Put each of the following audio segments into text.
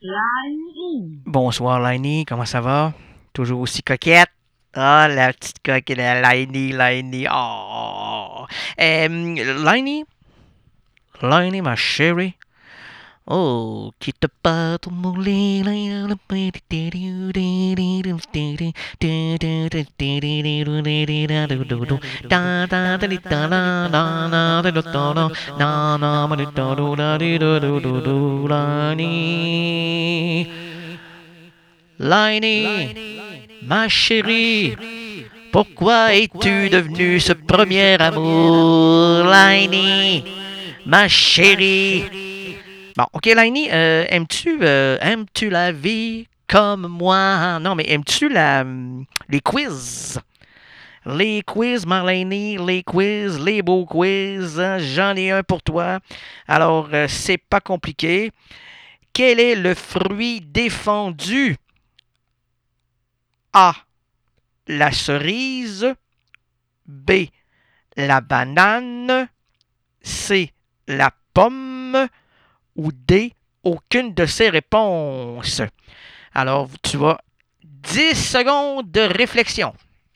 Laini. Bonsoir, Laini. Comment ça va? Toujours aussi coquette? Ah, la petite coquette, la Laini, Laini. Oh. Laini, Laini, ma chérie. Oh, quitte pas ton moulin. Laini, ma chérie, pourquoi es-tu devenu ce premier amour? Laini, ma chérie. Bon, ok, Laini, aimes-tu la vie comme moi? Non, mais aimes-tu les quiz? Les quiz, Marlene, les quiz, les beaux quiz, hein, j'en ai un pour toi. Alors, c'est pas compliqué. Quel est le fruit défendu? A. La cerise. B. La banane. C. La pomme. Ou D. Aucune de ces réponses. Alors, tu as 10 secondes de réflexion.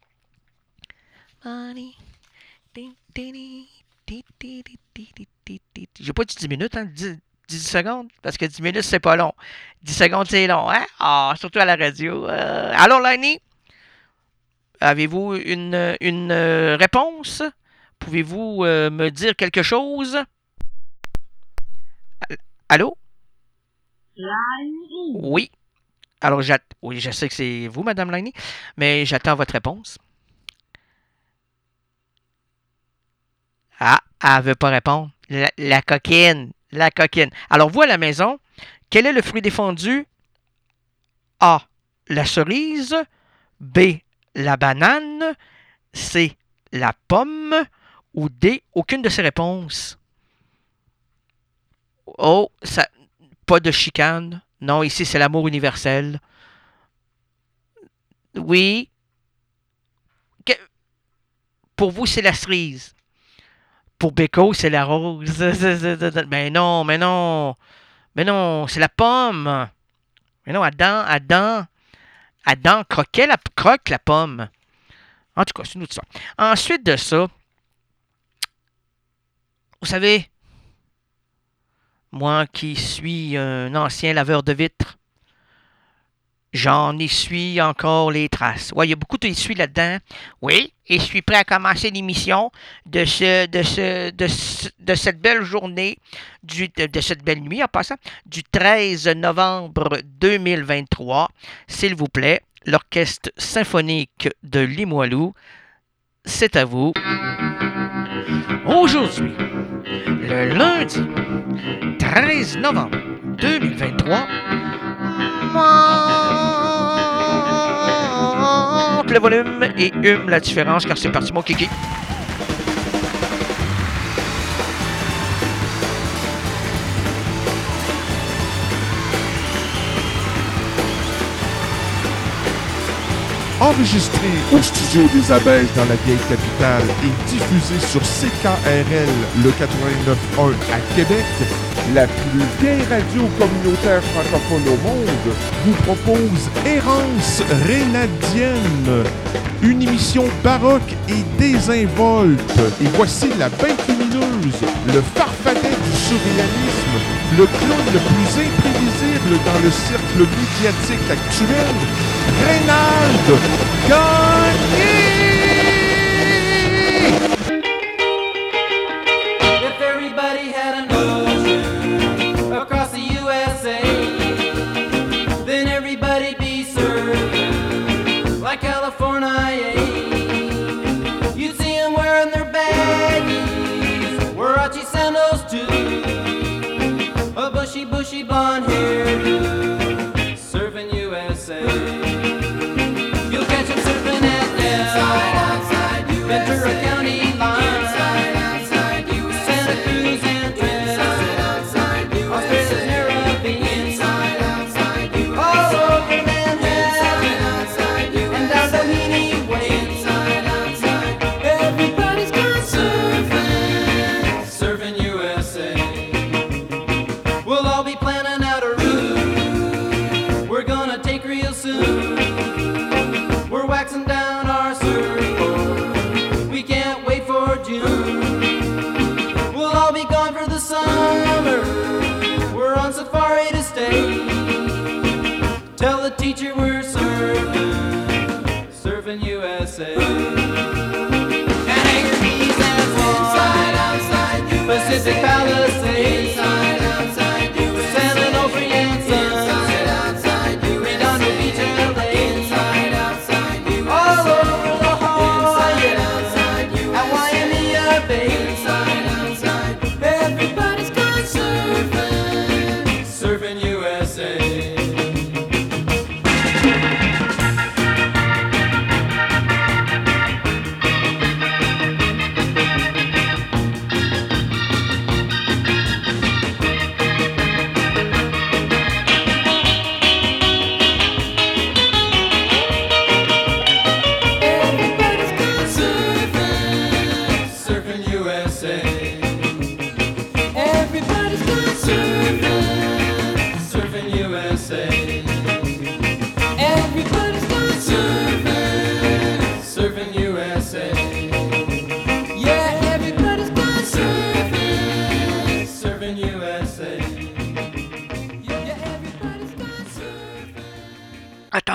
J'ai pas dit 10 minutes, hein? 10 secondes, parce que 10 minutes, c'est pas long. 10 secondes, c'est long, hein? Ah, surtout à la radio. Alors, Lani, avez-vous une réponse? Pouvez-vous me dire quelque chose? Allô? Laini. Oui. Alors, oui, je sais que c'est vous, Madame Lani, mais j'attends votre réponse. Ah, elle ne veut pas répondre. La coquine. La coquine. Alors, vous à la maison, quel est le fruit défendu? A. La cerise. B. La banane. C. La pomme. Ou D. Aucune de ces réponses. Oh, ça, pas de chicane. Non, ici, c'est l'amour universel. Oui. Que- pour vous, c'est la cerise. Pour Beko, c'est la rose. Mais non, mais non. Mais non, c'est la pomme. Mais non, Adam croque la pomme. En tout cas, c'est une autre histoire. Ensuite de ça, vous savez, moi qui suis un ancien laveur de vitres, j'en essuie encore les traces. Ouais, il y a beaucoup d'essuie là-dedans. Oui, et je suis prêt à commencer l'émission de cette belle journée, de cette belle nuit en passant, du 13 novembre 2023. S'il vous plaît, l'Orchestre symphonique de Limoilou, c'est à vous. Aujourd'hui, le lundi 13 novembre 2023, monte le volume et hume la différence car c'est parti mon kiki. Enregistré au studio des Abeilles dans la vieille capitale et diffusé sur CKRL le 89.1 à Québec, la plus vieille radio communautaire francophone au monde vous propose Errance Rénadienne, une émission baroque et désinvolte. Et voici la bête lumineuse, le farfadet du surréalisme, le clown le plus imprévisible dans le cercle médiatique actuel, Reynald Gagné! If everybody had an ocean across the USA, then everybody'd be served like California. You'd see them wearing their baggies, Warachi sandals too, a bushy blonde hairdo, surfing USA. You'll catch them surfing at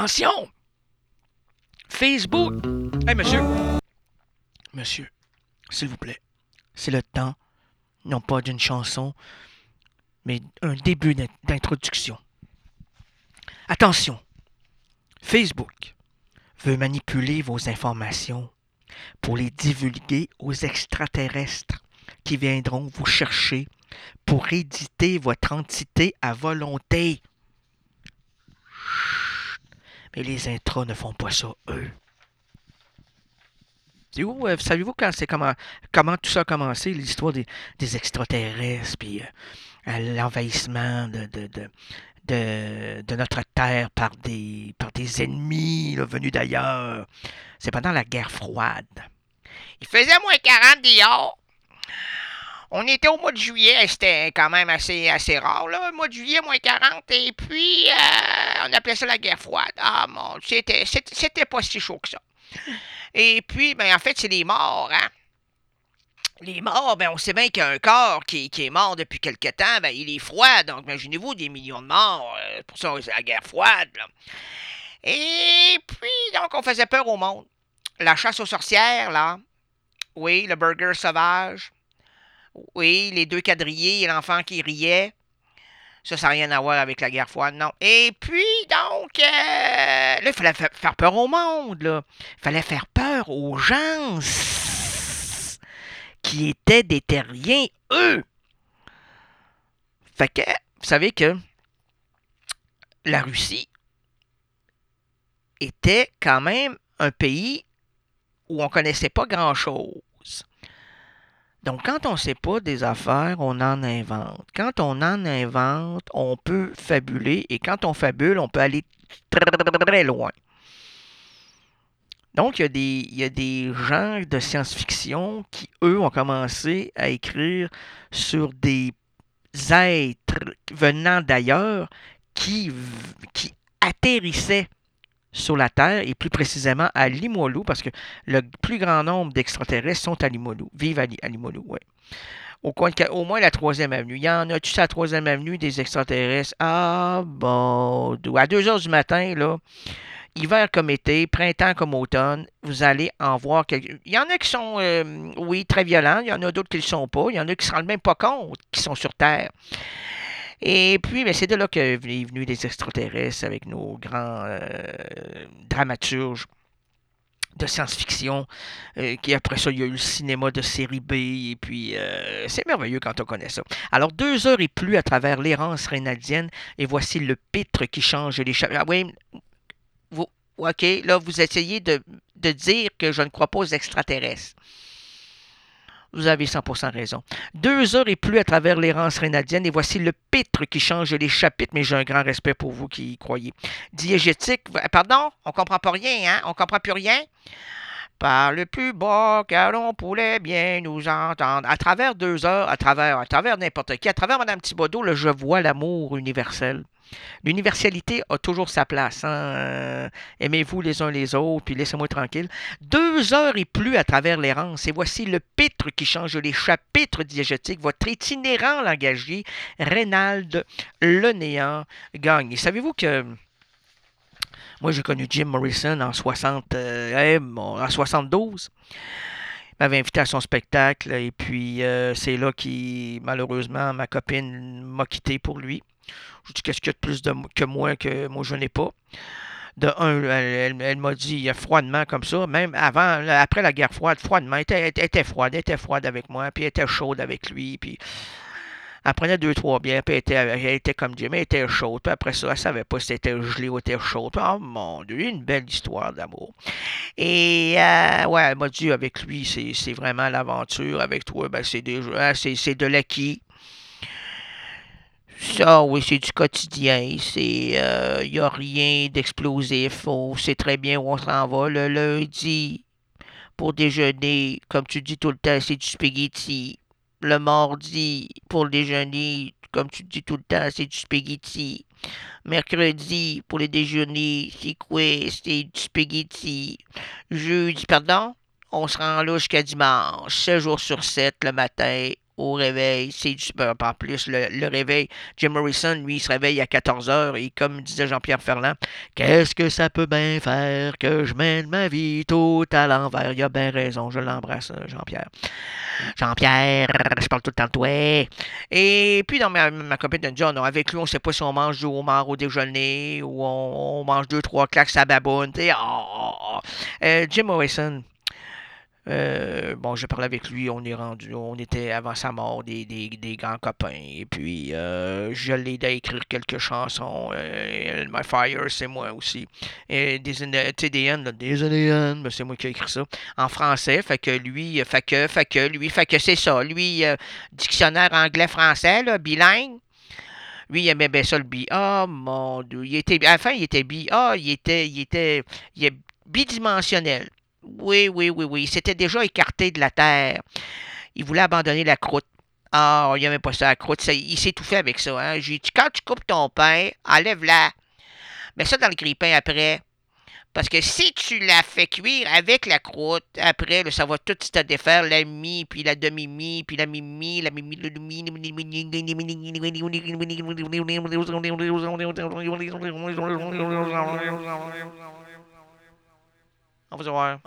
Attention! Facebook! Hey, monsieur! Monsieur, s'il vous plaît, c'est le temps, non pas d'une chanson, mais un début d'introduction. Attention! Facebook veut manipuler vos informations pour les divulguer aux extraterrestres qui viendront vous chercher pour éditer votre entité à volonté. Chut. Mais les intros ne font pas ça, eux. Savez-vous comment tout ça a commencé, l'histoire des extraterrestres, puis l'envahissement de notre Terre par des ennemis là, venus d'ailleurs? C'est pendant la guerre froide. Il faisait moins 40 dehors. On était au mois de juillet, c'était quand même assez rare, là, le mois de juillet, moins 40, et puis on appelait ça la guerre froide. Ah mon Dieu, c'était pas si chaud que ça. Et puis, ben en fait, c'est les morts, hein. Les morts, ben on sait bien qu'un corps qui est mort depuis quelque temps, ben il est froid, donc imaginez-vous des millions de morts, pour ça c'est la guerre froide, là. Et puis, donc, on faisait peur au monde. La chasse aux sorcières, là. Oui, le burger sauvage. Oui, les 2 quadrillés et l'enfant qui riait. Ça n'a rien à voir avec la guerre froide, non. Et puis, donc, là, il fallait faire peur au monde, là. Il fallait faire peur aux gens qui étaient des terriens, eux. Fait que, vous savez que la Russie était quand même un pays où on connaissait pas grand-chose. Donc, quand on ne sait pas des affaires, on en invente. Quand on en invente, on peut fabuler. Et quand on fabule, on peut aller très loin. Donc, il y a des gens de science-fiction qui, eux, ont commencé à écrire sur des êtres venant d'ailleurs qui atterrissaient sur la Terre, et plus précisément à Limoilou, parce que le plus grand nombre d'extraterrestres sont à Limoilou, vivent à Limoilou, oui. Au moins la 3e avenue. Il y en a-tu à la 3e avenue des extraterrestres? Ah, bon, à 2 heures du matin, là, hiver comme été, printemps comme automne, vous allez en voir quelques... Il y en a qui sont, oui, très violents, il y en a d'autres qui ne le sont pas, il y en a qui ne se rendent même pas compte qu'ils sont sur Terre. Et puis, ben, c'est de là qu'est venu les extraterrestres avec nos grands dramaturges de science-fiction. Qui après ça, il y a eu le cinéma de série B. Et puis, c'est merveilleux quand on connaît ça. Alors, 2 heures et plus à travers l'errance rénaldienne. Et voici le pitre qui change les chapitres. Ah oui, OK, là, vous essayez de dire que je ne crois pas aux extraterrestres. Vous avez 100% raison. 2 heures et plus à travers l'errance rénaldienne, et voici le pitre qui change les chapitres, mais j'ai un grand respect pour vous qui y croyez. Diégétique, pardon, on comprend pas rien, hein? On comprend plus rien? Par le plus bas, car on pourrait bien nous entendre. À travers 2 heures, à travers n'importe qui, à travers Mme Thibodeau, là, je vois l'amour universel. L'universalité a toujours sa place. Hein? Aimez-vous les uns les autres, puis laissez-moi tranquille. 2 heures et plus à travers l'errance. Et voici le pitre qui change les chapitres diégétiques. Votre itinérant langagier, Reynald Le Néant, gagne. Et savez-vous que moi, j'ai connu Jim Morrison en 72. Il m'avait invité à son spectacle. Et puis, c'est là malheureusement, ma copine m'a quitté pour lui. Je dis, qu'est-ce qu'il y a de plus que moi je n'ai pas? De un, elle m'a dit froidement comme ça, même après la guerre froide, froidement, elle était froide avec moi, puis elle était chaude avec lui, puis elle prenait 2-3 bières, puis elle était comme Jim, elle était chaude, puis après ça, elle savait pas si c'était gelé ou était chaude. Puis, oh mon Dieu, une belle histoire d'amour. Et ouais, elle m'a dit, avec lui, c'est vraiment l'aventure, avec toi, ben c'est de l'acquis. Ça, oui, c'est du quotidien. Il n'y a rien d'explosif. On sait très bien où on s'en va. Le lundi, pour déjeuner, comme tu dis tout le temps, c'est du spaghetti. Le mardi, pour le déjeuner, comme tu dis tout le temps, c'est du spaghetti. Mercredi, pour le déjeuner, c'est quoi? C'est du spaghetti. Jeudi, pardon? On se rend là jusqu'à dimanche. 7 jours sur 7, le matin, au réveil. En plus, le réveil, Jim Morrison, lui, il se réveille à 14h et comme disait Jean-Pierre Ferland, qu'est-ce que ça peut bien faire que je mène ma vie tout à l'envers? Il a bien raison, je l'embrasse, Jean-Pierre. Jean-Pierre, je parle tout le temps de toi. Et puis, dans ma copine de John, avec lui, on ne sait pas si on mange du homard au déjeuner ou on mange 2-3 claques à baboune. Jim Morrison. Bon, je parlais avec lui, on était avant sa mort des grands copains. Et puis, je l'ai aidé à écrire quelques chansons. My Fire, c'est moi aussi. Et des Indians, c'est moi qui ai écrit ça. En français, fait que lui, c'est ça. Lui, dictionnaire anglais-français, là, bilingue. Lui, il aimait bien ça, le oh mon Dieu. À la fin, il était il est bidimensionnel. Oui. Il s'était déjà écarté de la terre. Il voulait abandonner la croûte. Ah, il n'aimait pas ça, la croûte. Il s'étouffait avec ça. Hein. J'ai dit, quand tu coupes ton pain, enlève-la. Mets ça dans le grille-pain après. Parce que si tu la fais cuire avec la croûte, après, là, ça va tout se défaire, la mie, puis la demi-mie, puis la mimi, la mimi, le demi. On va voir.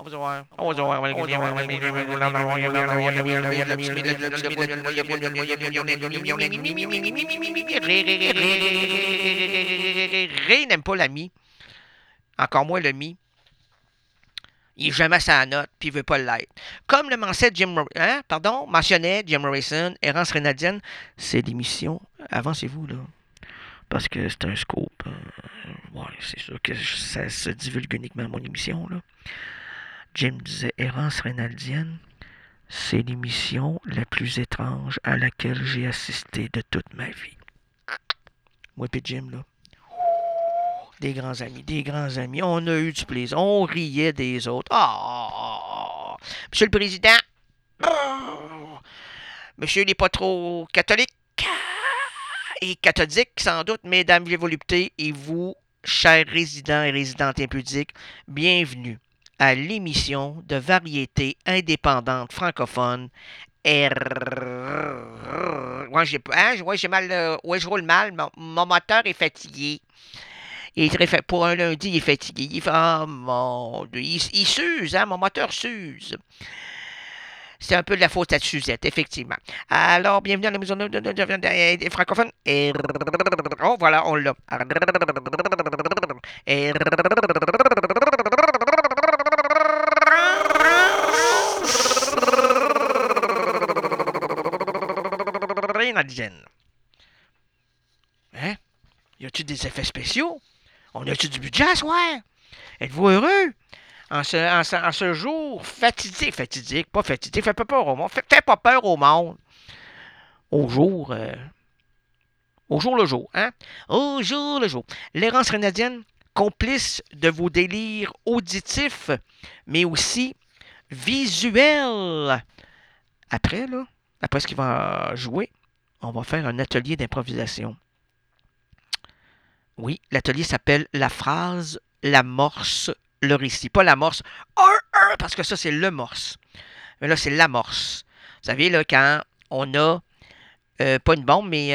Ray n'aime pas la mie. Encore moins le mi. Il est jamais à sa note, puis il veut pas l'être. Comme le mentionnait Jim Morrison, Errance Rénadienne, c'est l'émission. Avancez-vous, là. Parce que c'est un scoop. Ouais, c'est sûr que ça se divulgue uniquement à mon émission, là. Jim disait Errance Rénaldienne, c'est l'émission la plus étrange à laquelle j'ai assisté de toute ma vie. Moi et Jim, là. Des grands amis. On a eu du plaisir. On riait des autres. Monsieur le Président. Monsieur n'est pas trop catholique. Et cathodique, sans doute, mesdames et voluptés, et vous, chers résidents et résidentes impudiques, bienvenue à l'émission de variété indépendante francophone. Ouais, j'ai mal. Je roule mal. Mon moteur est fatigué. Pour un lundi, il est fatigué. Il fait, mon Dieu, il s'use, hein, mon moteur s'use. C'est un peu de la faute à Suzette, effectivement. Alors, bienvenue dans la maison des francophones. Oh, voilà, on l'a. Hein? Y a-tu des effets spéciaux? On a-tu du budget à soir? Êtes-vous heureux? En ce jour fatidique, pas fatidique, fait pas peur au monde. Fait pas peur au monde. Au jour le jour, hein? Au jour le jour. L'errance rénadienne, complice de vos délires auditifs, mais aussi visuels. Après ce qu'il va jouer, on va faire un atelier d'improvisation. Oui, l'atelier s'appelle La phrase, l'amorce, le récit. Pas l'amorce, parce que ça, c'est le morse. Mais là, c'est l'amorce. Vous savez, là, quand on a, pas une bombe, mais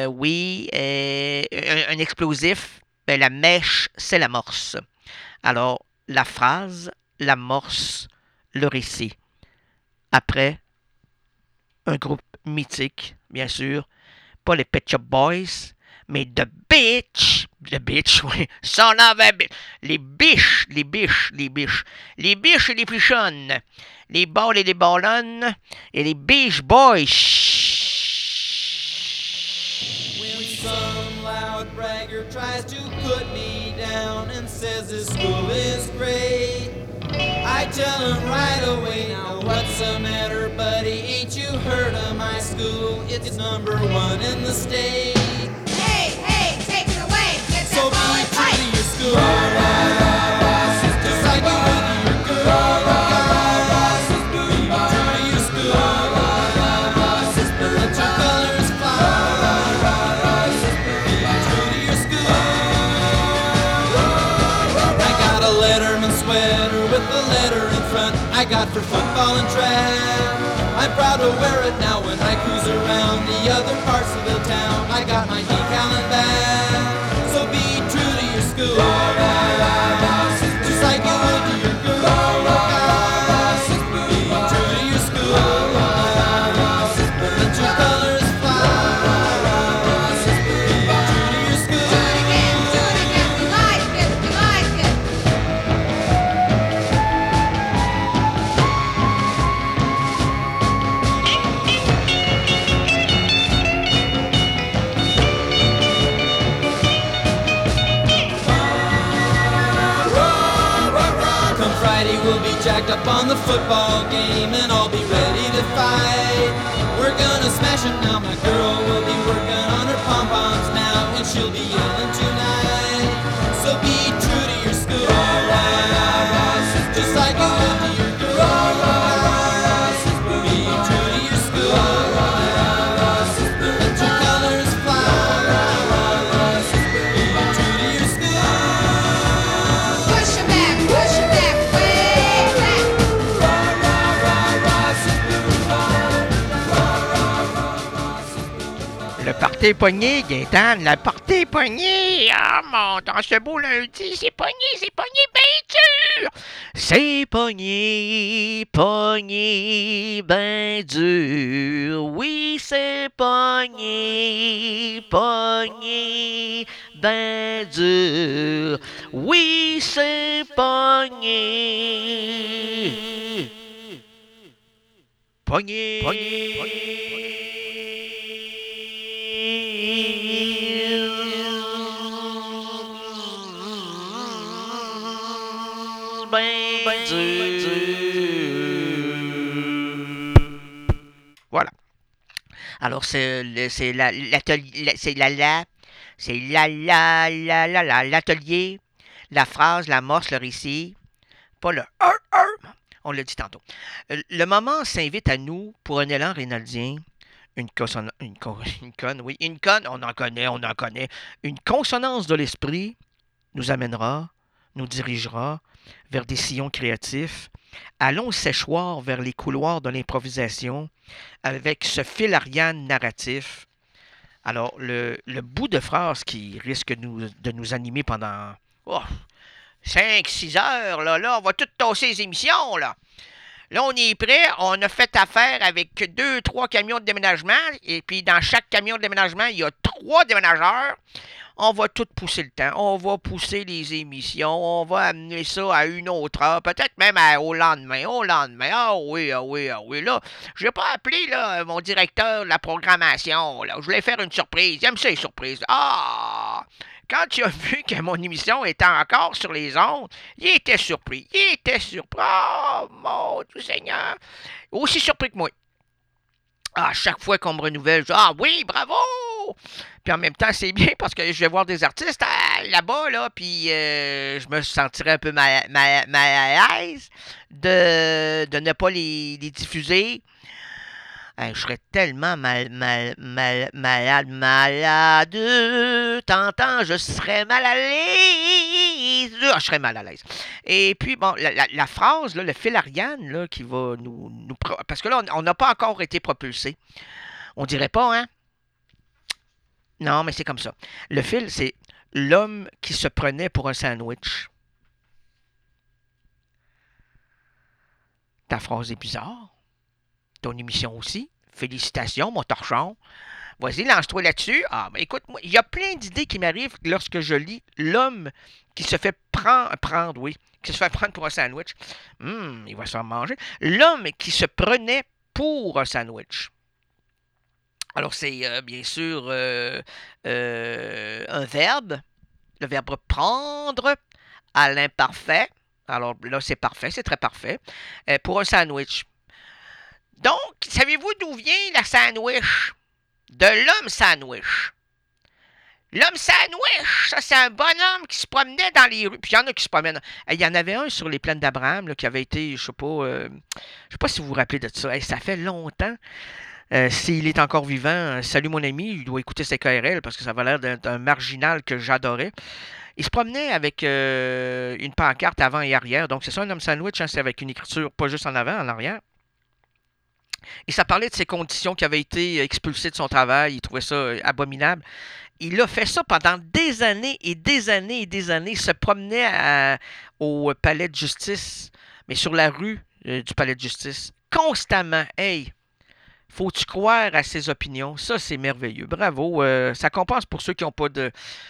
un explosif, ben, la mèche, c'est l'amorce. Alors, la phrase, l'amorce, le récit. Après, un groupe mythique, bien sûr. Pas les Pet Shop Boys, mais The Bitch, oui, son of a bitch, les biches et les pichonnes, les balles et les ballonnes, et les Beach Boys. When some loud bragger tries to put me down and says this school is great, I tell him right away, now what's the matter, buddy? Ain't you heard of my school? It's number 1 in the state. Hey, take it away. Get So that ball be and true to fight. your school. Just like you would to your girl. Be true to your school. Let your colors fly. Be true to your school. I got a Letterman sweater with the letter in front. I got for football and track. I I'm proud to wear it now when I cruise around the other parts of the town. I got my decal and band, so be true to your school. Just like you would to your girl. Be true to your school. Let your colors fly. Be true to your school. Do it again, we like it, we like it. Come Friday we'll be jacked up on the football game and I'll be ready to fight. We're gonna smash it now, my girl will be working on her pom-poms now and she'll be yelling tonight. So be true to your school, just like you would to your girl. Be true to your school, let your colors fly. Be true to your school. Push it back, way back. Le party est pogné, Gaétane, le party est pogné! Ah, mon, dans ce beau lundi, c'est pogné, ben dur! C'est pogné, ben dur. Oui, c'est pogné, ben dur. Oui, c'est pogné. Ben dur. Voilà. Alors l'atelier, la phrase, l'amorce, le récit, pas le on l'a dit tantôt. Le moment s'invite à nous pour un élan rénaldien. Une conne, on en connaît. Une consonance de l'esprit nous amènera, nous dirigera vers des sillons créatifs. Allons séchoir vers les couloirs de l'improvisation avec ce fil Ariane narratif. Alors, le bout de phrase qui risque de nous animer pendant 5-6 heures, là, on va tout tasser les émissions, là. Là, on est prêt. On a fait affaire avec 2-3 camions de déménagement. Et puis, dans chaque camion de déménagement, il y a 3 déménageurs. On va tout pousser le temps. On va pousser les émissions. On va amener ça à une autre heure. Peut-être même au lendemain. Ah oui. Là, je n'ai pas appelé là, mon directeur de la programmation. Là. Je voulais faire une surprise. J'aime ça, les surprises. Ah! Quand tu as vu que mon émission était encore sur les ondes, il était surpris. Oh, mon Dieu Seigneur! Aussi surpris que moi. À chaque fois qu'on me renouvelle, je dis « Ah oui, bravo! » Puis en même temps, c'est bien parce que je vais voir des artistes là-bas, là, puis je me sentirais un peu mal à l'aise de ne pas les diffuser. Je serais tellement malade. T'entends, je serais mal à l'aise. Je serais mal à l'aise. Et puis, bon, la phrase, là, le fil Ariane, là, qui va nous... Parce que là, on n'a pas encore été propulsé. On dirait pas, hein? Non, mais c'est comme ça. Le fil, c'est l'homme qui se prenait pour un sandwich. Ta phrase est bizarre. Ton émission aussi. Félicitations, mon torchon. Vas-y, lance-toi là-dessus. Ah, ben écoute, moi, il y a plein d'idées qui m'arrivent lorsque je lis l'homme qui se fait prendre pour un sandwich. Il va se faire manger. L'homme qui se prenait pour un sandwich. Alors, c'est bien sûr un verbe. Le verbe prendre à l'imparfait. Alors là, c'est parfait, c'est très parfait. Pour un sandwich. Donc, savez-vous d'où vient la sandwich? De l'homme sandwich. L'homme sandwich, ça c'est un bonhomme qui se promenait dans les rues. Puis il y en a qui se promènent. Il y en avait un sur les plaines d'Abraham là, qui avait été, je sais pas si vous vous rappelez de ça. Ça fait longtemps. S'il est encore vivant, salut mon ami, il doit écouter CKRL parce que ça va l'air d'un marginal que j'adorais. Il se promenait avec une pancarte avant et arrière. Donc c'est ça un homme sandwich, hein, c'est avec une écriture pas juste en avant, en arrière. Et ça parlait de ses conditions qui avaient été expulsées de son travail. Il trouvait ça abominable. Il a fait ça pendant des années et des années et des années. Il se promenait au palais de justice, mais sur la rue du palais de justice, constamment. Hey, faut-tu croire à ses opinions? Ça, c'est merveilleux. Bravo. Ça compense pour ceux qui n'ont pas de...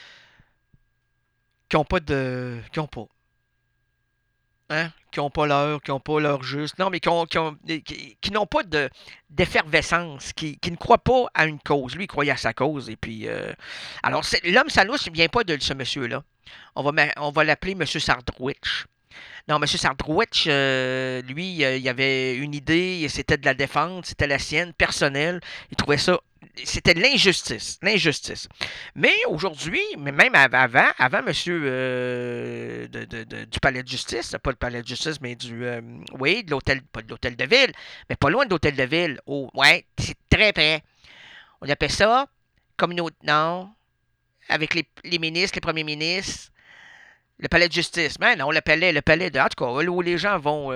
Qui ont pas. Hein? Qui n'ont pas l'heure, qui n'ont pas l'heure juste. Non, mais qui n'ont pas d'effervescence, qui ne croient pas à une cause. Lui, il croyait à sa cause. Et puis, alors, l'homme Salouche ne vient pas de ce monsieur-là. On va l'appeler M. Sardrouitch. Non, M. Sardrouitch, lui, il avait une idée, c'était de la défendre, c'était la sienne, personnelle. Il trouvait ça, c'était de l'injustice, l'injustice. Mais aujourd'hui, mais même avant M. Du palais de justice, pas le palais de justice, mais oui, de l'hôtel, pas de l'hôtel de ville, mais pas loin de l'hôtel de ville. Oh, ouais, c'est très près. On appelle ça communauté, non, avec les ministres, les premiers ministres. Le palais de justice. Mais non, le palais de... En tout cas, où les gens vont...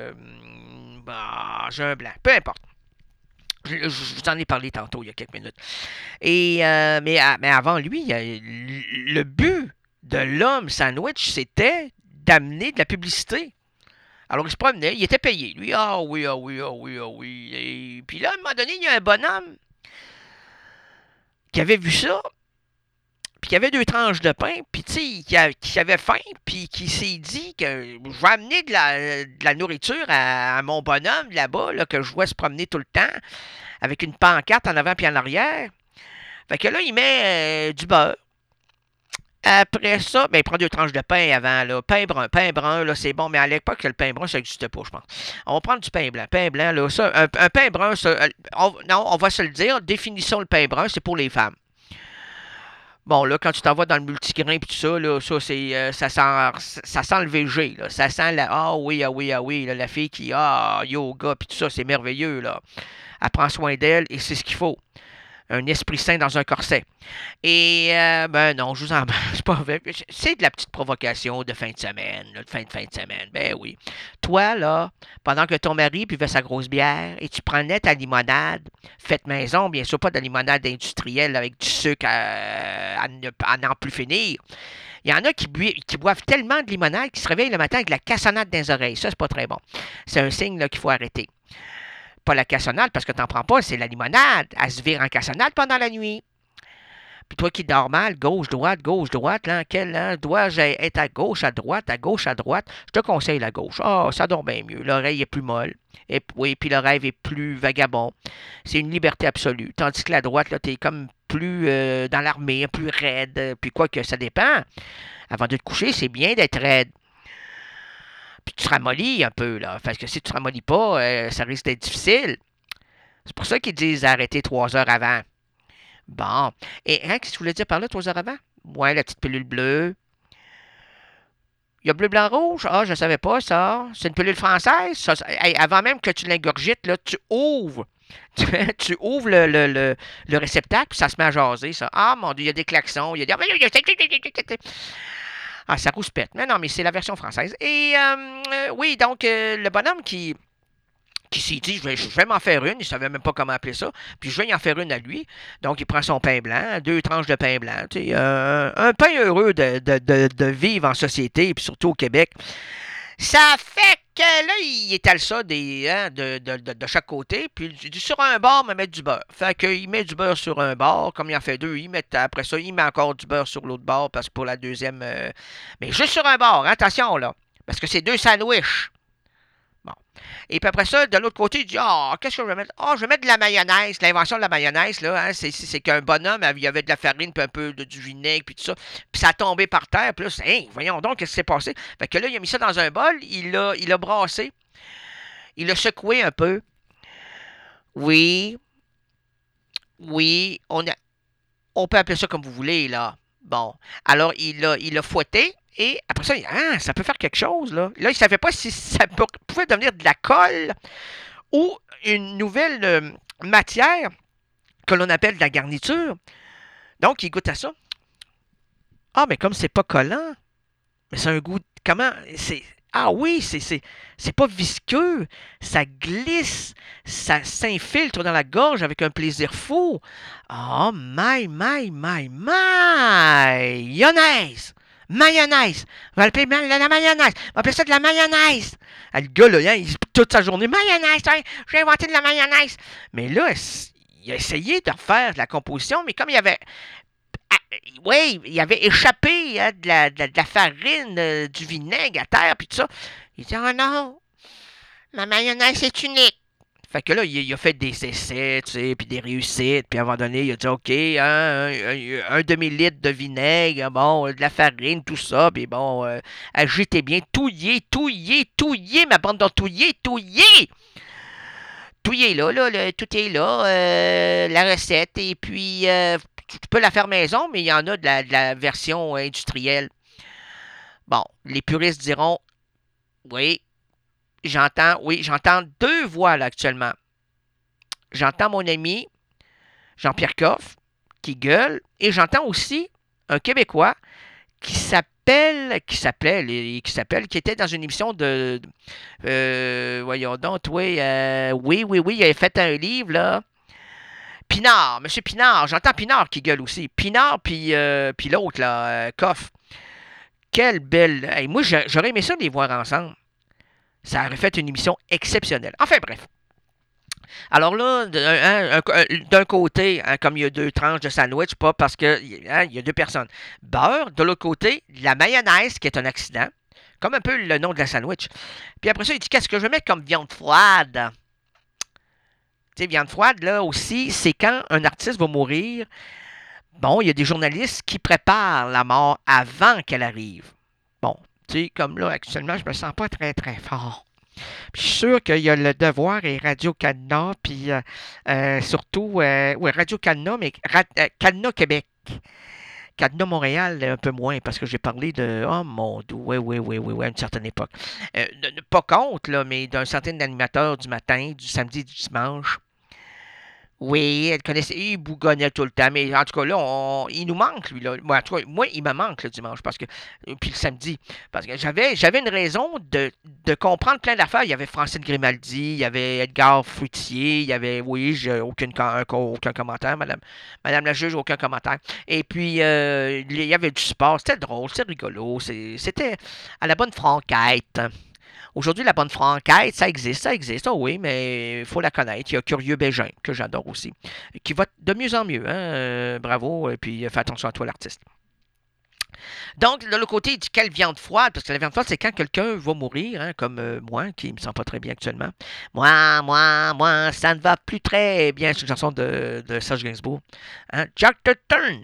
j'ai un blanc. Peu importe. Je vous en ai parlé tantôt, il y a quelques minutes. Et, mais avant lui, le but de l'homme sandwich, c'était d'amener de la publicité. Alors, il se promenait, il était payé. Lui, ah oui, ah oui, ah oui, ah oui. Et puis là, à un moment donné, il y a un bonhomme qui avait vu ça, puis qui avait 2 tranches de pain, puis tu sais, qui avait faim, puis qui s'est dit que je vais amener de la nourriture à mon bonhomme là-bas, là, que je vois se promener tout le temps, avec une pancarte en avant puis en arrière. Fait que là, il met du beurre. Après ça, ben, il prend 2 tranches de pain avant, là. Pain brun, là, c'est bon, mais à l'époque, le pain brun, ça n'existait pas, je pense. On va prendre du pain blanc. Pain blanc, là, ça, un pain brun, ça, non, on va se le dire, définissons le pain brun, c'est pour les femmes. Bon, là, quand tu t'en vas dans le multigrain et tout ça, là, ça, c'est, ça sent le VG, là. Ça sent la, ah oui, là, la fille qui, yoga, puis tout ça, c'est merveilleux, là. Elle prend soin d'elle et c'est ce qu'il faut. Un esprit sain dans un corset. Et, ben non, je vous en... C'est pas vrai. C'est de la petite provocation de fin de semaine, là, de fin de semaine. Ben oui. Toi, là, pendant que ton mari buvait sa grosse bière et tu prenais ta limonade, faite maison, bien sûr, pas de limonade industrielle avec du sucre à n'en plus finir. Il y en a qui boivent tellement de limonade qu'ils se réveillent le matin avec la cassonade dans les oreilles. Ça, c'est pas très bon. C'est un signe là, qu'il faut arrêter. Pas la cassonade, parce que t'en prends pas, c'est la limonade. Elle se vire en cassonade pendant la nuit. Puis toi qui dors mal, gauche, droite, là, dois-je être à gauche, à droite? Je te conseille la gauche. Ça dort bien mieux. L'oreille est plus molle. Et, oui, puis le rêve est plus vagabond. C'est une liberté absolue. Tandis que la droite, là, t'es comme plus dans l'armée, plus raide. Puis quoi que ça dépend. Avant de te coucher, c'est bien d'être raide. Puis tu te ramollis un peu, là. Parce que si tu te ramollis pas, ça risque d'être difficile. C'est pour ça qu'ils disent arrêter 3 heures avant. Bon. Et qu'est-ce que tu voulais dire par là, 3 heures avant? Ouais, la petite pilule bleue. Il y a bleu, blanc, rouge? Je ne savais pas ça. C'est une pilule française? Ça, avant même que tu l'ingurgites, là, tu ouvres. Tu ouvres le réceptacle, puis ça se met à jaser, ça. Ah, mon Dieu, il y a des klaxons, il y a des... ça rouspète. Mais non, mais c'est la version française. Et oui, donc, le bonhomme qui s'est dit, je vais m'en faire une, il ne savait même pas comment appeler ça, puis je vais y en faire une à lui. Donc, il prend son pain blanc, 2 tranches de pain blanc, un pain heureux de vivre en société, puis surtout au Québec. Ça fait que là, il étale ça de chaque côté, puis il dit sur un bord, me mettre du beurre. Fait qu'il met du beurre sur un bord, comme il en fait 2, après ça, il met encore du beurre sur l'autre bord, parce que pour la deuxième... mais juste sur un bord, hein, attention, là, parce que c'est 2 sandwichs. Bon. Et puis après ça, de l'autre côté, il dit, qu'est-ce que je vais mettre? Je vais mettre de la mayonnaise. L'invention de la mayonnaise, là, hein, c'est qu'un bonhomme, il y avait de la farine, puis un peu du vinaigre, puis tout ça. Puis ça a tombé par terre, puis là, voyons donc, qu'est-ce qui s'est passé? Fait que là, il a mis ça dans un bol, il l'a brassé. Il l'a secoué un peu. Oui, on peut appeler ça comme vous voulez, là. Bon. Alors, il l'a fouetté. Et après ça, ça peut faire quelque chose, là. Là, il ne savait pas si ça pouvait devenir de la colle ou une nouvelle matière que l'on appelle de la garniture. Donc, il goûte à ça. Mais comme c'est pas collant, mais c'est un goût... Comment... Ah oui, c'est pas visqueux, ça glisse, ça s'infiltre dans la gorge avec un plaisir fou. Oh, mayonnaise! Mayonnaise! On va appeler la mayonnaise! On va appeler ça de la mayonnaise! Ah, le gars, là, hein, toute sa journée, mayonnaise, hein, j'ai inventé de la mayonnaise! Mais là, il a essayé de refaire de la composition, mais comme il avait oui, il avait échappé hein, de la farine, du vinaigre à terre, puis tout ça. Il dit, oh non, ma mayonnaise est unique. Fait que là, il a fait des essais, tu sais, puis des réussites, puis à un moment donné, il a dit, OK, hein, un demi-litre de vinaigre, bon, de la farine, tout ça, puis bon, agitez bien, touillez, ma bande de touillez! Touillez là, tout est là, la recette, et puis tu peux la faire maison, mais il y en a de la version industrielle. Bon, les puristes diront, j'entends deux voix là actuellement. J'entends mon ami Jean-Pierre Coff qui gueule, et j'entends aussi un Québécois qui était dans une émission voyons donc, oui, il avait fait un livre, là. Pinard, Monsieur Pinard, j'entends Pinard qui gueule aussi. Pinard, puis l'autre, là, Coff. Quelle belle. Hey, moi, j'aurais aimé ça de les voir ensemble. Ça aurait fait une émission exceptionnelle. Enfin, bref. Alors là, d'un côté, hein, comme il y a deux tranches de sandwich, pas parce que hein, il y a deux personnes. Beurre, de l'autre côté, la mayonnaise, qui est un accident, comme un peu le nom de la sandwich. Puis après ça, il dit, qu'est-ce que je vais mettre comme viande froide? Tu sais, viande froide, là aussi, c'est quand un artiste va mourir. Bon, il y a des journalistes qui préparent la mort avant qu'elle arrive. Bon, tu sais, comme là, actuellement, je me sens pas très, très fort. Puis je suis sûr qu'il y a Le Devoir et Radio-Canada, puis surtout, Radio-Canada, mais Canada Québec. Canada Montréal, un peu moins, parce que j'ai parlé de... Oh mon Dieu, oui, à une certaine époque. Pas contre, là, mais d'un certain animateur du matin, du samedi et du dimanche. Oui, elle connaissait, il bougonnait tout le temps, mais en tout cas, là, il nous manque, lui, là. Moi, en tout cas, moi, il me manque le dimanche, parce que, puis le samedi, parce que j'avais une raison de comprendre plein d'affaires. Il y avait Francine Grimaldi, il y avait Edgar Fruitier, il y avait, oui, j'ai aucun commentaire, madame la juge, aucun commentaire. Et puis, il y avait du sport, c'était drôle, c'était rigolo, c'était à la bonne franquette. Aujourd'hui, la bonne franquette, ça existe, oh oui, mais il faut la connaître. Il y a Curieux Bégin, que j'adore aussi, qui va de mieux en mieux, hein? Bravo, et puis fais attention à toi, l'artiste. Donc, de l'autre côté, il dit quelle viande froide, parce que la viande froide, c'est quand quelqu'un va mourir, hein, comme moi, qui me sent pas très bien actuellement. Moi, ça ne va plus très bien. C'est une chanson de Serge Gainsbourg. Hein? Jack Turton,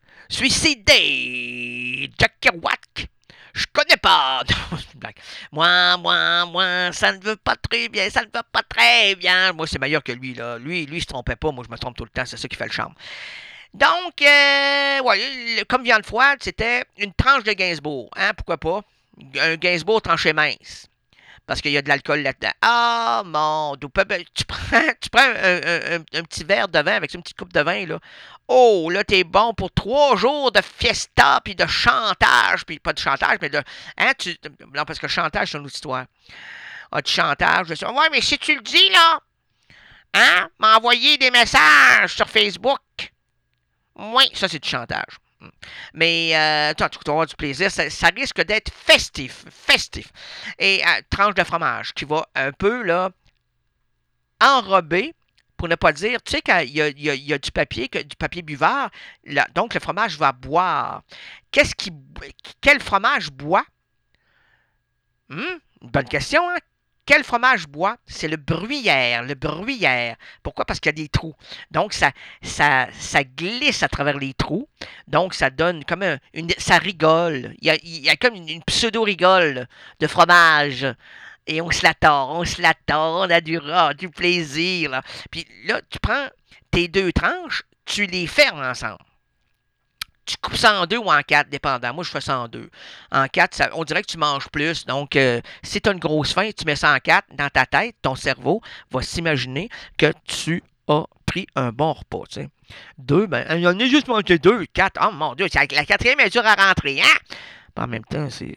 suicidé, Jack Kerouac. Je connais pas. C'est une blague. Moi, ça ne veut pas très bien, ça ne va pas très bien. Moi, c'est meilleur que lui, là. Lui, il se trompait pas. Moi, je me trompe tout le temps. C'est ça qui fait le charme. Donc, comme viande froide, c'était une tranche de Gainsbourg. Hein, pourquoi pas? Un Gainsbourg tranché mince. Parce qu'il y a de l'alcool là-dedans. Ah, mon Dieu. Tu prends un petit verre de vin avec une petite coupe de vin, là. Oh, là, t'es bon pour 3 jours de fiesta, puis de chantage, puis pas de chantage, mais de... Hein, non, parce que le chantage, c'est une autre histoire. Ah, du chantage, ouais, mais si tu le dis, là, hein, m'envoyer des messages sur Facebook. Oui, ça, c'est du chantage. Mais tu vas avoir du plaisir. Ça risque d'être festif. Et tranche de fromage qui va un peu là enrober, pour ne pas dire, tu sais, quand il y a du papier buvard, là, donc le fromage va boire. Quel fromage boit? Une bonne question, hein? Quel fromage boit? C'est le gruyère. Pourquoi? Parce qu'il y a des trous. Donc, ça glisse à travers les trous. Donc, ça donne comme ça rigole. Il y a comme une pseudo-rigole de fromage. Et on se la tord, on a du plaisir. Là. Puis là, tu prends tes 2 tranches, tu les fermes ensemble. Tu coupes ça en 2 ou en 4, dépendant. Moi, je fais ça en 2. En 4, on dirait que tu manges plus. Donc, si tu as une grosse faim, tu mets ça en 4, dans ta tête, ton cerveau va s'imaginer que tu as pris un bon repas. Tu sais. 2, ben, il y en a juste mangé 2, 4. Oh mon Dieu, la 4e est dure à rentrer. Hein? En même temps, c'est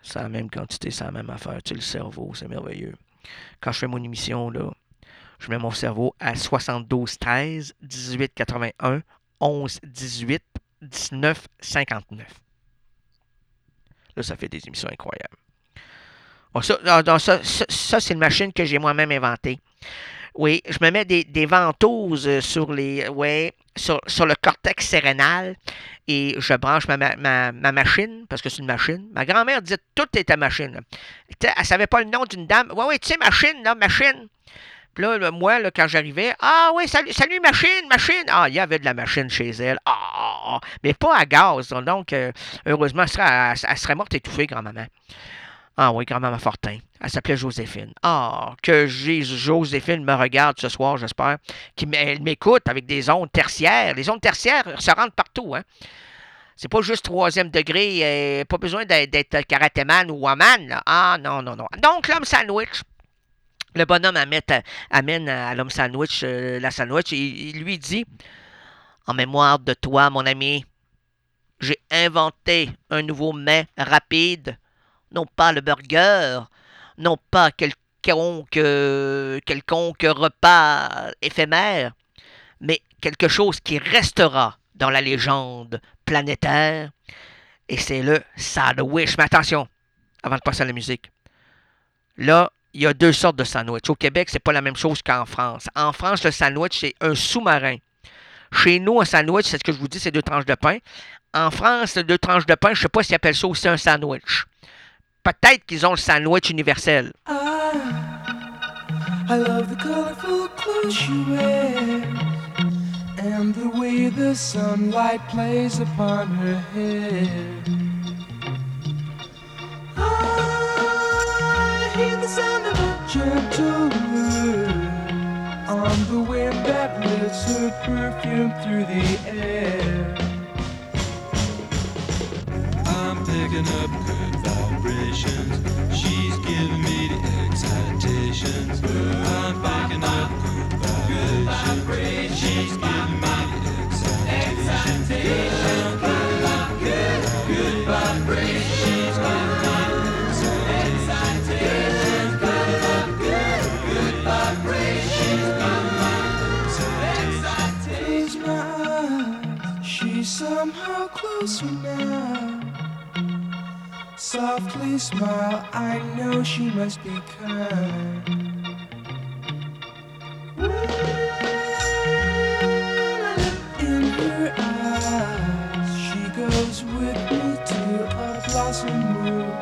C'est la même quantité, c'est la même affaire. Tu sais, le cerveau, c'est merveilleux. Quand je fais mon émission, là, je mets mon cerveau à 72 13 18 81 11 18 19 59. Là, ça fait des émissions incroyables. Bon, ça, c'est une machine que j'ai moi-même inventée. Oui, je me mets des ventouses sur sur le cortex cérébral et je branche ma machine, parce que c'est une machine. Ma grand-mère disait tout est ta machine. Elle savait pas le nom d'une dame. Oui, tu sais, machine, là, machine. Puis là, moi, là, quand j'arrivais, ah oui, salut, machine, machine. Ah, il y avait de la machine chez elle. Ah, mais pas à gaz. Donc, heureusement, elle serait morte étouffée, grand-maman. Ah oui, grand-maman Fortin. Elle s'appelait Joséphine. Ah, que Joséphine me regarde ce soir, j'espère. Elle m'écoute avec des ondes tertiaires. Les ondes tertiaires se rendent partout, hein. C'est pas juste 3e degré. Pas besoin d'être karatéman ou woman, là. Ah, non. Donc, l'homme sandwich. Le bonhomme amène à l'homme sandwich la sandwich et il lui dit « En mémoire de toi, mon ami, j'ai inventé un nouveau mets rapide. Non pas le burger, non pas quelconque repas éphémère, mais quelque chose qui restera dans la légende planétaire. Et c'est le sandwich. » Mais attention, avant de passer à la musique. Là, il y a 2 sortes de sandwich. Au Québec, c'est pas la même chose qu'en France. En France, le sandwich, c'est un sous-marin. Chez nous, un sandwich, c'est ce que je vous dis, c'est 2 tranches de pain. En France, 2 tranches de pain, je ne sais pas s'ils appellent ça aussi un sandwich. Peut-être qu'ils ont le sandwich universel. I love the colorful clothes she wears and the way the sunlight plays upon her hair. I hear the sound of a gentle word on the wind that lifts her perfume through the air. I'm picking up good vibrations. She's giving me the excitations. I'm picking up good vibrations. She's giving me the excitations. Good vibrations. She's giving me the excitations. Good vibrations. She's giving me the Close my eyes, she's somehow closer now. Softly smile, I know she must be kind. In her eyes, she goes with me to a blossom room.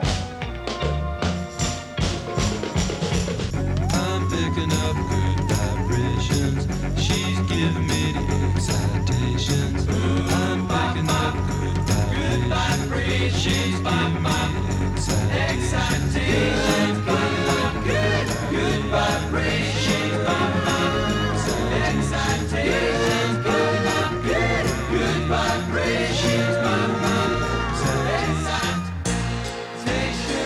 I'm picking up good vibrations. She's giving me the excitations. I'm picking up good vibrations. She's giving me the excitations. Good vibrations. She's giving me the excitations. Good vibrations. She's giving me the excitation.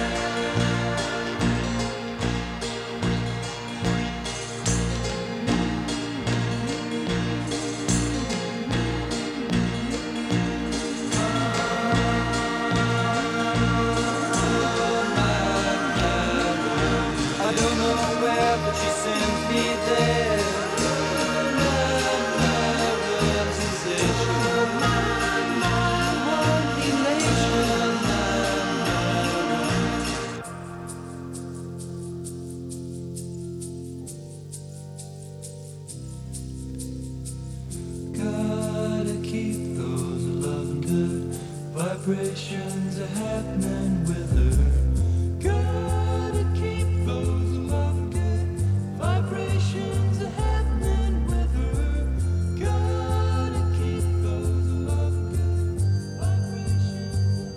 I don't know where, but she sends me there. Gotta keep those loving good vibrations happening with her. Gotta keep those loving good vibrations happening with her. Gotta keep those loving good vibrations.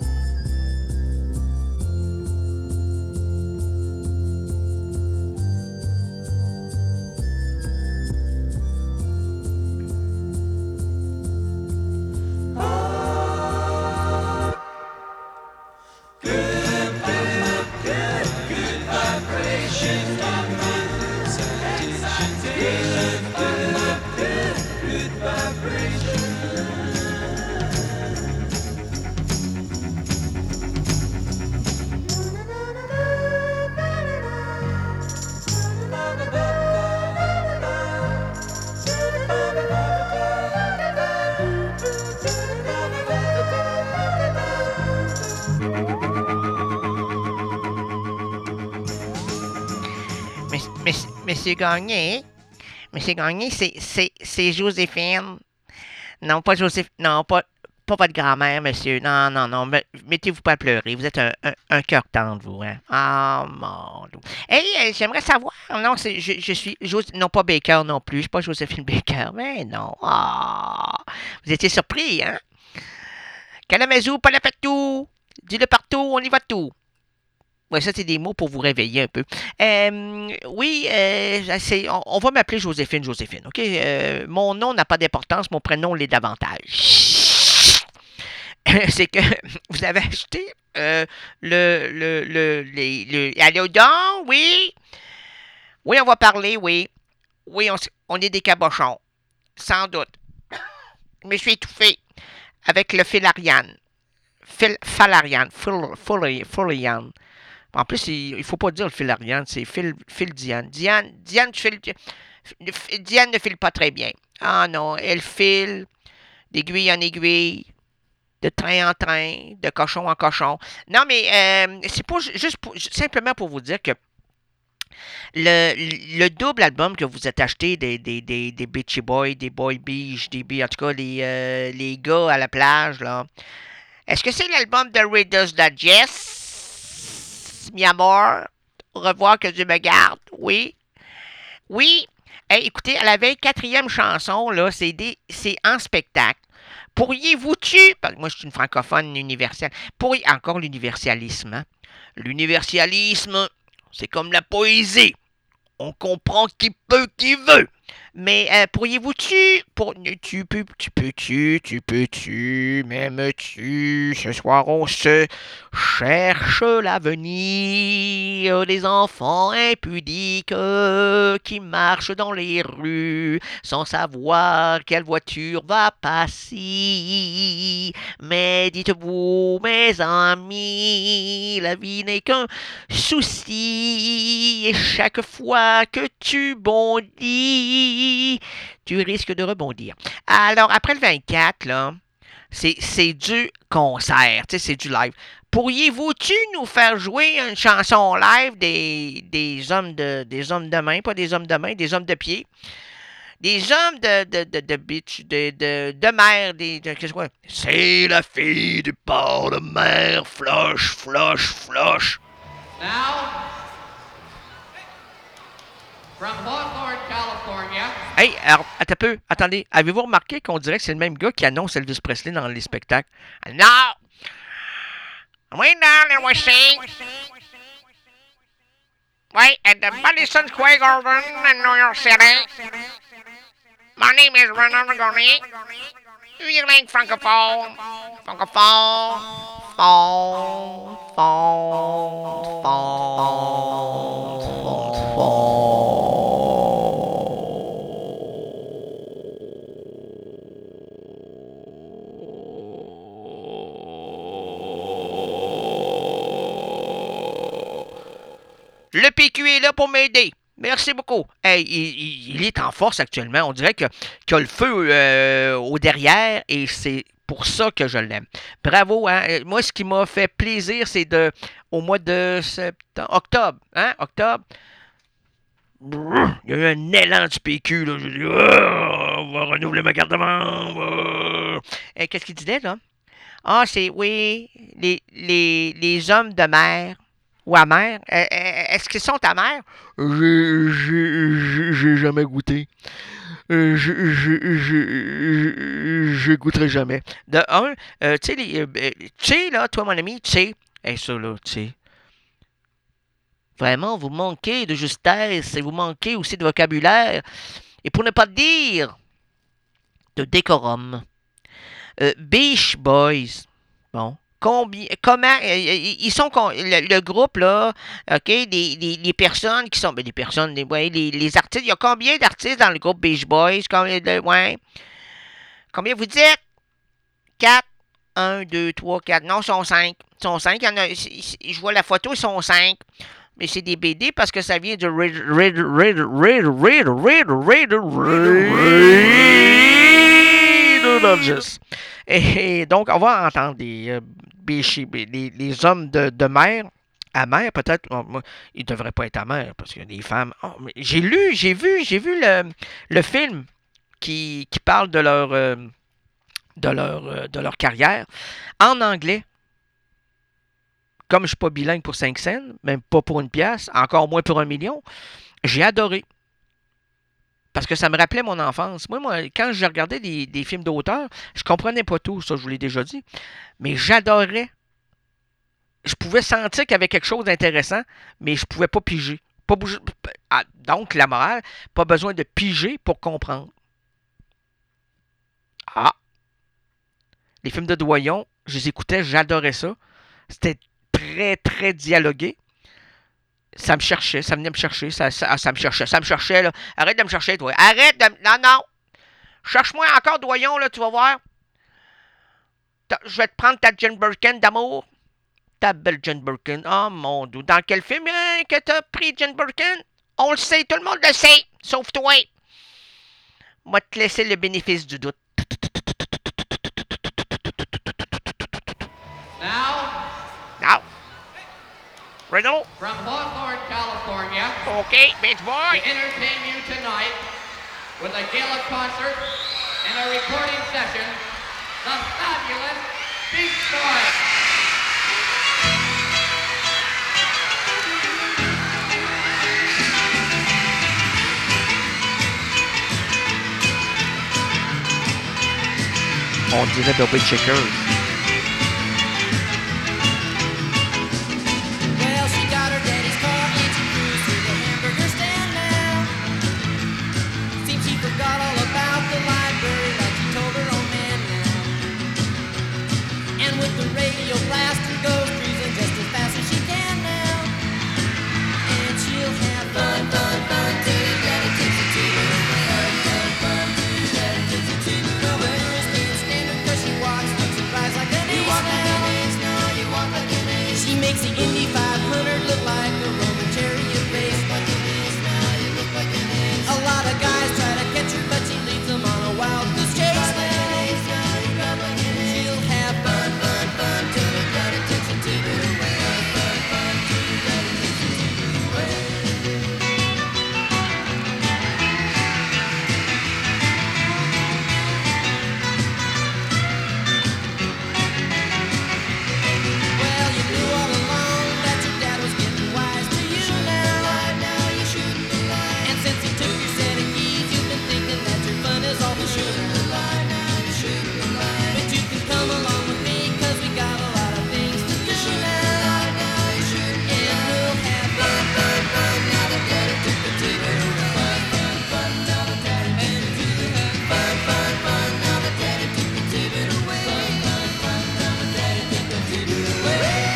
Good Monsieur Gagné. Monsieur Gagné, c'est Joséphine. Non, pas Joséphine. Non, pas votre grand-mère, monsieur. Non, non, non. Mettez-vous pas à pleurer. Vous êtes un cœur tendre, vous, hein. Ah, mon Dieu. Hey, j'aimerais savoir. Non, je suis. Non, pas Baker non plus. Je suis pas Joséphine Baker. Mais non. Ah. Vous étiez surpris, hein? Kalamazoo, pas la fête tout. Dis-le partout, on y va tout. Ouais, ça, c'est des mots pour vous réveiller un peu. Oui, on va m'appeler Joséphine, OK? Mon nom n'a pas d'importance, mon prénom l'est davantage. C'est que vous avez acheté Allô, donc, oui? Oui, on va parler, oui. Oui, on est des cabochons. Sans doute. Je me suis étouffé avec le fil Ariane. Fil-Ariane. En plus, il ne faut pas dire le fil Ariane, c'est fil Diane. Diane ne file pas très bien. Ah non, elle file d'aiguille en aiguille, de train en train, de cochon en cochon. Non, mais c'est pas juste simplement pour vous dire que le double album que vous êtes acheté des Beachy Boys, des Boy Beach, en tout cas les gars à la plage, là. Est-ce que c'est l'album de Reader's Digest? Mi amour, au revoir, que Dieu me garde. Oui. Oui. Hey, écoutez, à la 24e chanson, là, c'est en spectacle. Pourriez-vous-tu, parce que moi je suis une francophone universelle, encore l'universalisme, hein? L'universalisme, c'est comme la poésie. On comprend qui peut, qui veut. Mais pourriez-vous-tu, m'aimes-tu, ce soir on se cherche l'avenir des enfants impudiques qui marchent dans les rues sans savoir quelle voiture va passer. Mais dites-vous, mes amis, la vie n'est qu'un souci et chaque fois que tu bondis, tu risques de rebondir. Alors, après le 24, là, c'est du concert, tu sais, c'est du live. Pourriez-vous-tu nous faire jouer une chanson live des hommes de main, pas des hommes de main, des hommes de pied, des hommes de beach, de mer, qu'est-ce que c'est la fille du port de mer, floche. Now, from Hawthorne, California. Hey, alors, attends un peu, attendez, avez-vous remarqué qu'on dirait que c'est le même gars qui annonce Elvis Presley dans les spectacles? Non! Oui, non, we sing. Oui, at the Madison Square Garden in New York City. My name is Renan Goni. You like francophone? Le PQ est là pour m'aider. Merci beaucoup. Hey, il est en force actuellement. On dirait qu'il a le feu au derrière et c'est pour ça que je l'aime. Bravo, hein. Moi, ce qui m'a fait plaisir, c'est au mois de octobre. Hein? Octobre. Il y a eu un élan du PQ. Là. J'ai dit, on va renouveler ma carte de membre. Qu'est-ce qu'il disait, là? Ah, c'est, oui, les hommes de mer. Ou amers. Est-ce qu'ils sont amers? J'ai jamais goûté. Je goûterai jamais. De un, tu sais, là, toi, mon ami, tu sais. Ça, là, tu sais. Vraiment, vous manquez de justesse et vous manquez aussi de vocabulaire. Et pour ne pas dire de décorum. Beach Boys. Bon. Comment ils sont le groupe là, ok, les personnes qui sont les personnes les artistes, il y a combien d'artistes dans le groupe Beach Boys? Combien vous dites? 4 1 2 3 4 non, ils sont 5. Il y en a, je vois la photo, ils sont 5. Mais c'est des BD parce que ça vient de Et donc, on va entendre les hommes de mer Amère, peut-être. Oh, moi, il devrait pas être amer parce qu'il y a des femmes. Oh, mais j'ai vu le film qui parle de leur carrière en anglais. Comme je suis pas bilingue pour 5 cents, même pas pour une pièce, encore moins pour 1 million, j'ai adoré. Parce que ça me rappelait mon enfance. Moi quand je regardais des films d'auteur, je comprenais pas tout, ça je vous l'ai déjà dit, mais j'adorais. Je pouvais sentir qu'il y avait quelque chose d'intéressant, mais je pouvais pas piger. Pas bouger. Ah, donc, la morale, pas besoin de piger pour comprendre. Ah, les films de Doyon, je les écoutais, j'adorais ça. C'était très, très dialogué. Ça me cherchait, ça venait me chercher, ça me cherchait, là. Arrête de me chercher, toi. Arrête de... Non, non. Cherche-moi encore, Doyon, là, tu vas voir. Je vais te prendre ta Jane Birkin d'amour. Ta belle Jane Birkin. Oh, mon Dieu. Dans quel film que t'as pris Jane Birkin? On le sait, tout le monde le sait, sauf toi. On va te laisser le bénéfice du doute. Now, Now. Renault. from Hawthorne, California, Okay, bitch to boy. entertain you tonight with a gala concert and a recording session, the fabulous Beach Boys. On dirait Double Checkers. Well, she got her daddy's car and she cruised to the hamburger stand now. Seems she forgot all about the library like she told her old man now. And with the radio blasting, goes cruising just as fast as she can now. And she'll have fun, fun, fun till her daddy takes her to the fun, fun, fun till her daddy takes her to the no, but girls can't stand her 'cause she walks, looks and cries like an ace now. You walk like an ace. She makes the Indy 500 look like a Roman chariot race. Like an ace now, you look like an ace. A lot of guys try to catch her, but she leads them on a wild goose chase now. She'll have fun, fun, fun till her daddy takes her to the way. Fun, fun till her daddy takes her to the way. Well, you knew all along that your dad was getting wise to you now. Now you shouldn't be lying. And since he took your set of keys, you've been thinking that your fun is all for sure. Now you shouldn't be lying. But you can come along with me 'cause we got a lot of things to do now. Now you shouldn't be lying. And we'll have fun, fun, fun. Now that daddy took the table. Fun, fun, fun. Now that daddy took the table. Fun, fun, fun. Now that daddy took the table away. Fun, fun, fun. Now that daddy took the table away.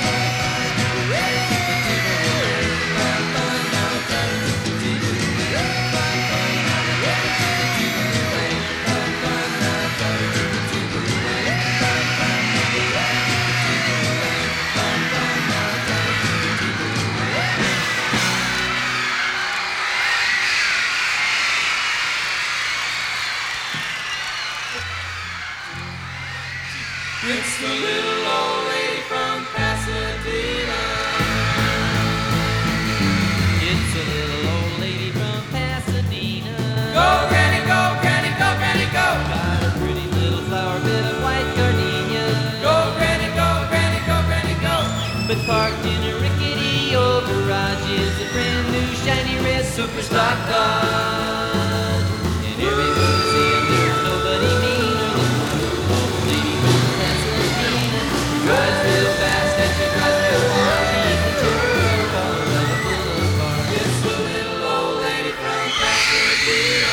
It's the little old lady from Pasadena. It's a little old lady from Pasadena. Go, Granny, go, Granny, go, Granny, go. Got a pretty little flower bed of white gardenia. Go, Granny, go, Granny, go, Granny, go. But parked in a rickety old garage is a brand new shiny red super stock Dodge. And everybody's saying there's nobody meaner than the little old lady from Pasadena. She drives real fast and she drives real hard. She's the terror of Colorado Boulevard. It's the little old lady from Pasadena.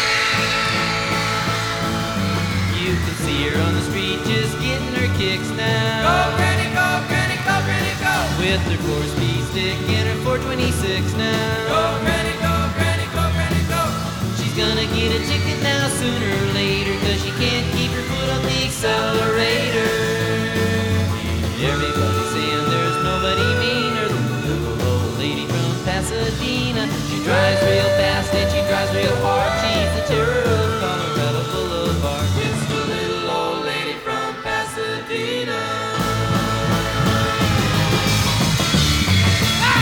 You can see her on the street just getting her kicks now. Go, Granny, go, Granny, go, Granny, go. With her 4-speed stick and her 426 now. Go, Granny, go, Granny, go, Granny, go. She's gonna get a ticket now sooner or later 'cause she can't keep her foot on the accelerator. Everybody's saying there's nobody meaner than the little old lady from Pasadena. She drives real fast and she drives real hard. She's the terror of Colorado Boulevard. It's the little old lady from Pasadena.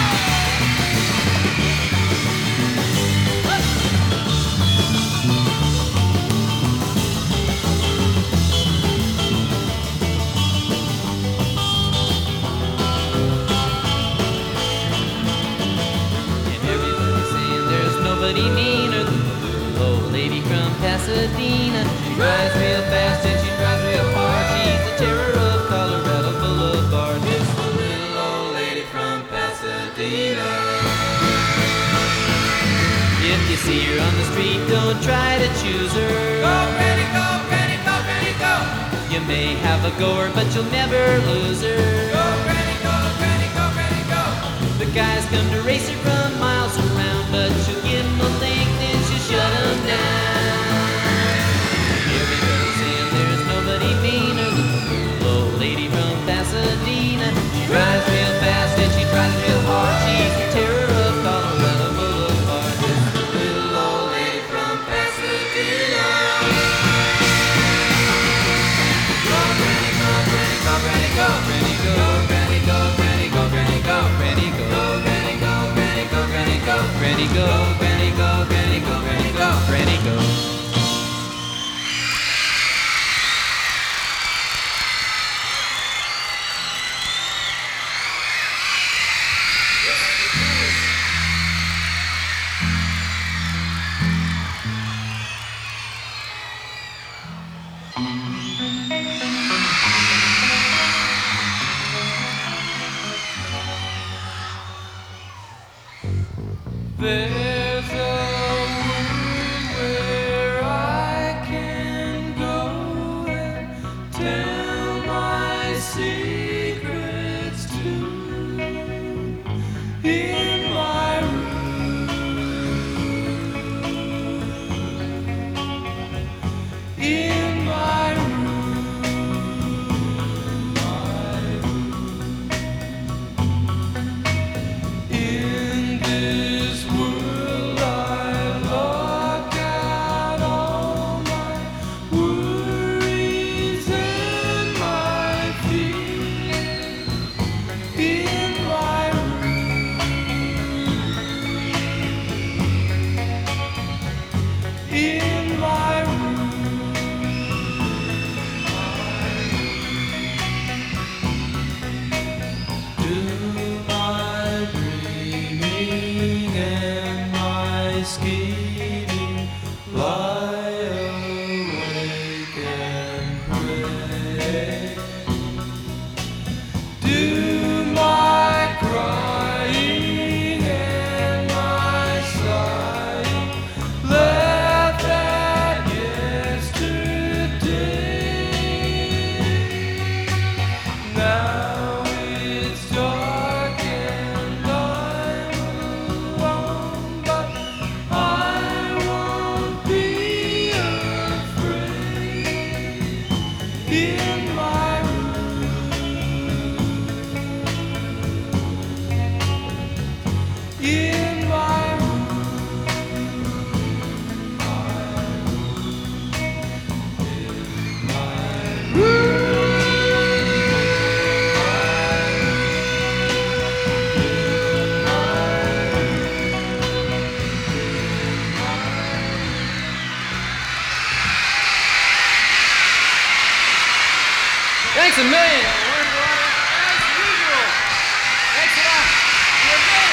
Drives real fast and she drives real hard. She's the terror of Colorado Boulevard. This little old lady from Pasadena. If you see her on the street, don't try to choose her. Go, Granny, go, Granny, go, Granny, go. You may have a goer, but you'll never lose her. Go, Granny, go, Granny, go, Granny, go. The guys come to race her from miles around, but she'll give them a link, then she'll shut them down. Everybody saying there's nobody meaner than the little old lady from Pasadena. She drives real fast and she drives real hard. She's the terror of Colorado Boulevard. This little old lady from Pasadena. Go, Granny, go, Granny, go, Granny, go, Granny, go, Granny, go, Granny, go, Granny, go, Granny, go, Granny, go, Granny, go, Granny, go, Granny, go, Granny, go, Granny, go, Granny, go, Granny, go. There's a room where I can go and tell my secrets to. In my room, in my room, in this world I lock out all my worries and my fears. In my room, in my room. Do my dreaming and my scheming, lie awake and pray. Do my crying and my sighing, laugh at yesterday. Now it's dark and I'm alone, but I won't be afraid. In my room, in my Thanks a million. As usual. Thanks a lot. You did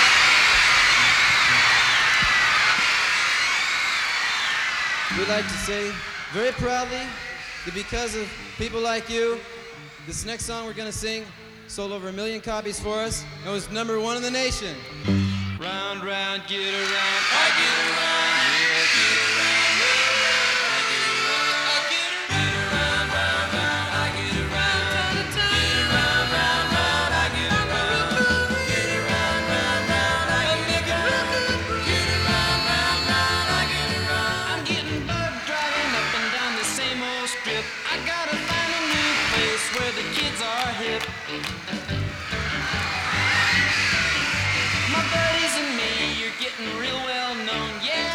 it. We'd like to say very proudly that because of people like you, this next song we're going to sing sold over 1 million copies for us. It was #1 in the nation. Round, round, get around. I get around. Yeah, get around. I get around. I get around. Round, round, I get around. Get around, round, round, I get around. Get around, round, round, I get around. Get around, round, round, I get around. I'm getting bugged driving up and down the same old strip. I gotta find a new place where the kids are hip. My buddies and me, you're getting real well known. Yeah,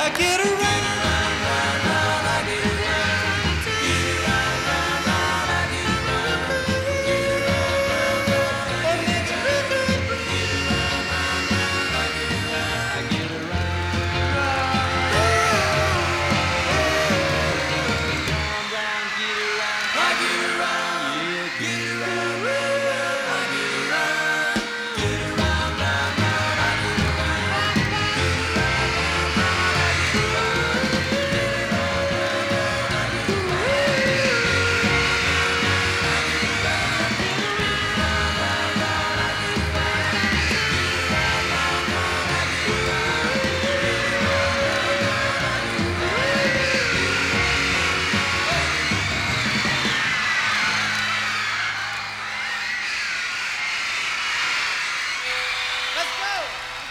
get around, I get around, get around, I get around, get around, and it's really get around, I get around, I get around, yeah, get around, I get around, get around, I get around. Let's go!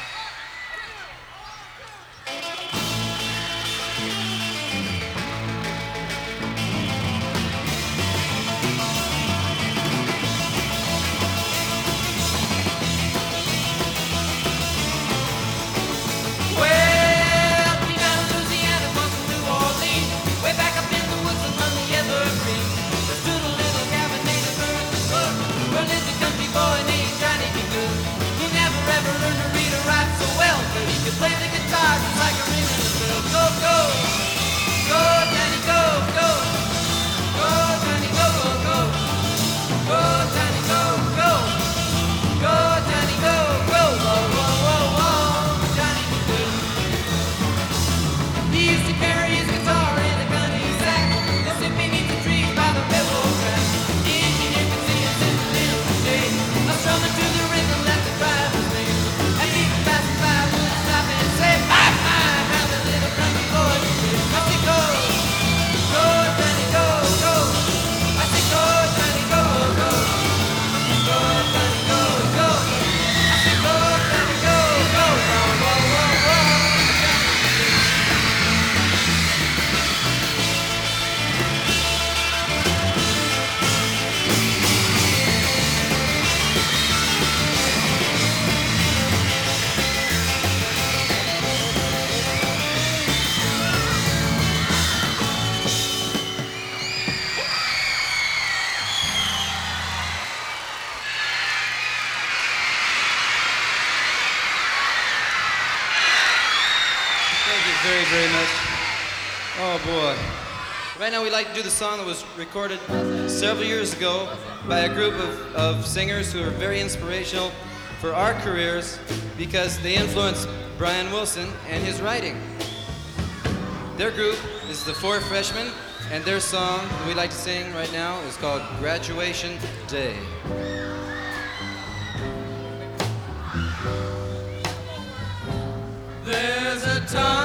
Well, came out of Louisiana, from New Orleans, way back up in the woods among the evergreens. There stood a little cabin named Burns Wood, where lived a country boy named Johnny B. Good. He never ever learned to read or write so well, but he could play the guitar just like a ring in the bell. Go, go, go, Johnny, go, go, go, Johnny, go, go, go, go, Johnny, go, go, go, Johnny, go, go, whoa, whoa, whoa, whoa, Johnny B. Good. He used to carry his guitar in a gunny sack, and sit beneath the trees by the railroad track. The engineer could see him sitting in the shade, strumming to the rhythm that the drivers made. And people passing by would stop and say, "Bye bye," how the little country boy could play. I say, go, go, Johnny, go, go. I say, go, Johnny, go, go, go, Johnny, go, go. I say, go, Johnny, go, go, whoa, whoa, whoa, whoa. Thank you very, very much. Oh boy. Right now we'd like to do the song that was recorded several years ago by a group of singers who are very inspirational for our careers because they influenced Brian Wilson and his writing. Their group is the Four Freshmen, and their song that we'd like to sing right now is called Graduation Day. There's a time